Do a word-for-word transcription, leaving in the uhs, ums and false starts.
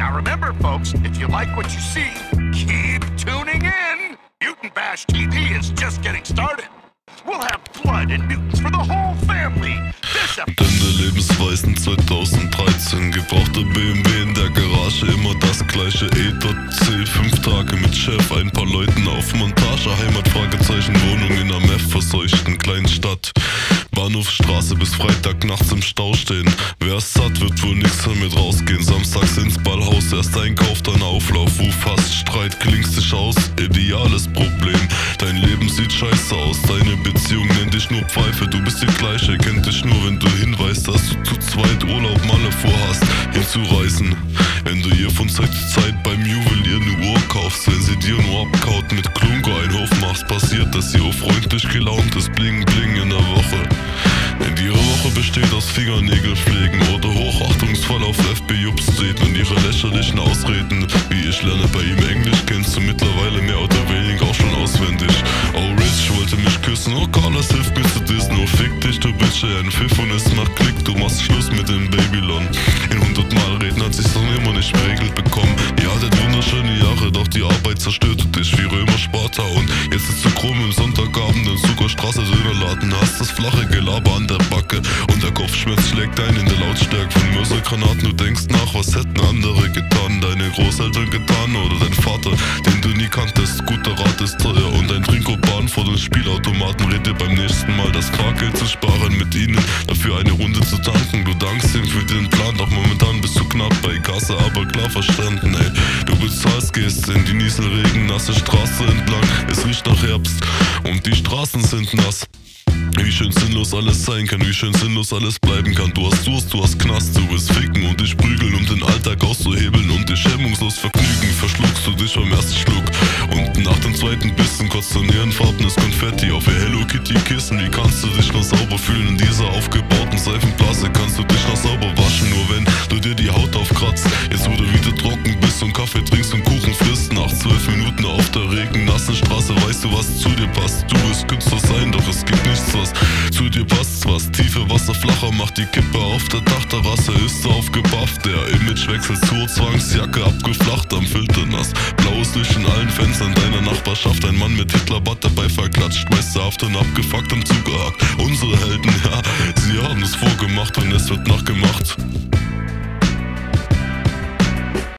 Now remember, folks, if you like what you see, keep tuning in. Mutant Bash T V is just getting started. We'll have blood and mutants for the whole family. This Denn der Lebensweisen zweitausenddreizehn. Gebrauchter B M W in der Garage, immer das gleiche E C. Fünf Tage mit Chef, ein paar Leuten auf Montage. Heimat, Fragezeichen, Wohnung in einer meth-verseuchten kleinen Stadt. Bahnhofstraße bis Freitag nachts im Stau stehen. Wer es satt, wird wohl nix mehr mit rausgehen. Samstags ins Ballhaus, erst Einkauf, dann Auflauf. Wo fast Streit, klingst dich aus, ideales Problem. Dein Leben sieht scheiße aus, deine Beziehung nennt dich nur Pfeife. Du bist die gleiche, kennt dich nur, wenn du hinweist, dass du zu zweit Urlaub Malle vorhast, hinzureisen. Wenn du ihr von Zeit zu Zeit beim Juwelier eine Uhr kaufst, wenn sie dir nur abkaut mit Klunker einen Hof machst, passiert, dass sie auch freundlich gelaunt ist, bling bling in der Woche. Denn ihre Woche besteht aus Fingernägelpflegen oder hochachtungsvoll auf F B-Jubs treten und ihre lächerlichen Ausreden, wie ich lerne bei ihm Englisch, kennst du mittlerweile mehr oder weniger auch schon auswendig. Oh Rich wollte mich küssen, oh Carlos hilft mir zu dissen, oh fick dich du Bitch, ey, ein Pfiff und es macht Klick, du machst Schluss mit dem Babylon. In hundert Mal reden hat sich's noch immer nicht geregelt bekommen. Ihr hattet wunderschöne Jahre, doch die Arbeit zerstörte dich wie Römer Sparta und jetzt ist du krumm im Sonntagabend im Zuckerstraße Dönerladen, hast das flache Gelaber an der Backe und der Kopfschmerz schlägt ein in der Lautstärke von Mörsergranaten. Du denkst nach, was hätten andere getan, deine Großeltern getan oder dein Vater, den du nie kanntest. Guter Rat ist teuer und ein Trinkopan vor den Spielautomaten rät dir beim nächsten Mal das Fahrgeld zu sparen, mit ihnen dafür eine Runde zu tanken. Du dankst ihm für den Plan, doch momentan bist du knapp bei Kasse, aber klar verstanden, ey. Du bezahlst, gehst in die Nieselregen, nasse Straße entlang, es riecht nach Herbst und die Straßen sind nass. Wie schön sinnlos alles sein kann, wie schön sinnlos alles bleiben kann. Du hast Durst, du hast Knast, du willst ficken und dich prügeln, um den Alltag auszuhebeln und dich hemmungslos vergnügen. Verschluckst du dich beim ersten Schluck und nach dem zweiten Bissen kotzt du neonfarbenes Konfetti auf ihr Hello Kitty Kissen. Wie kannst du dich noch sauber fühlen in dieser aufgebauten Seifenblase? Kannst du dich noch sauber waschen, nur wenn du dir die Haut aufkratzt. Jetzt wo du wieder trocken bist und Kaffee trinkst und Kuchen frisst. Nach zwölf Minuten auf der regennassen Straße weißt du, was zu dir passt. Du willst Künstler sein, doch es gibt nichts, was zu dir passt. Was tiefe Wasser flacher macht die Kippe auf der Dachterrasse, ist aufgebufft. Der Imagewechsel zur Zwangsjacke abgeflacht, am Filter nass. Blaues Licht in allen Fenstern deiner Nachbarschaft. Ein Mann mit Hitlerbart dabei verklatscht, meisterhaft und abgefuckt am Zug gehakt. Unsere Helden, ja, sie haben es vorgemacht und es wird nachgemacht.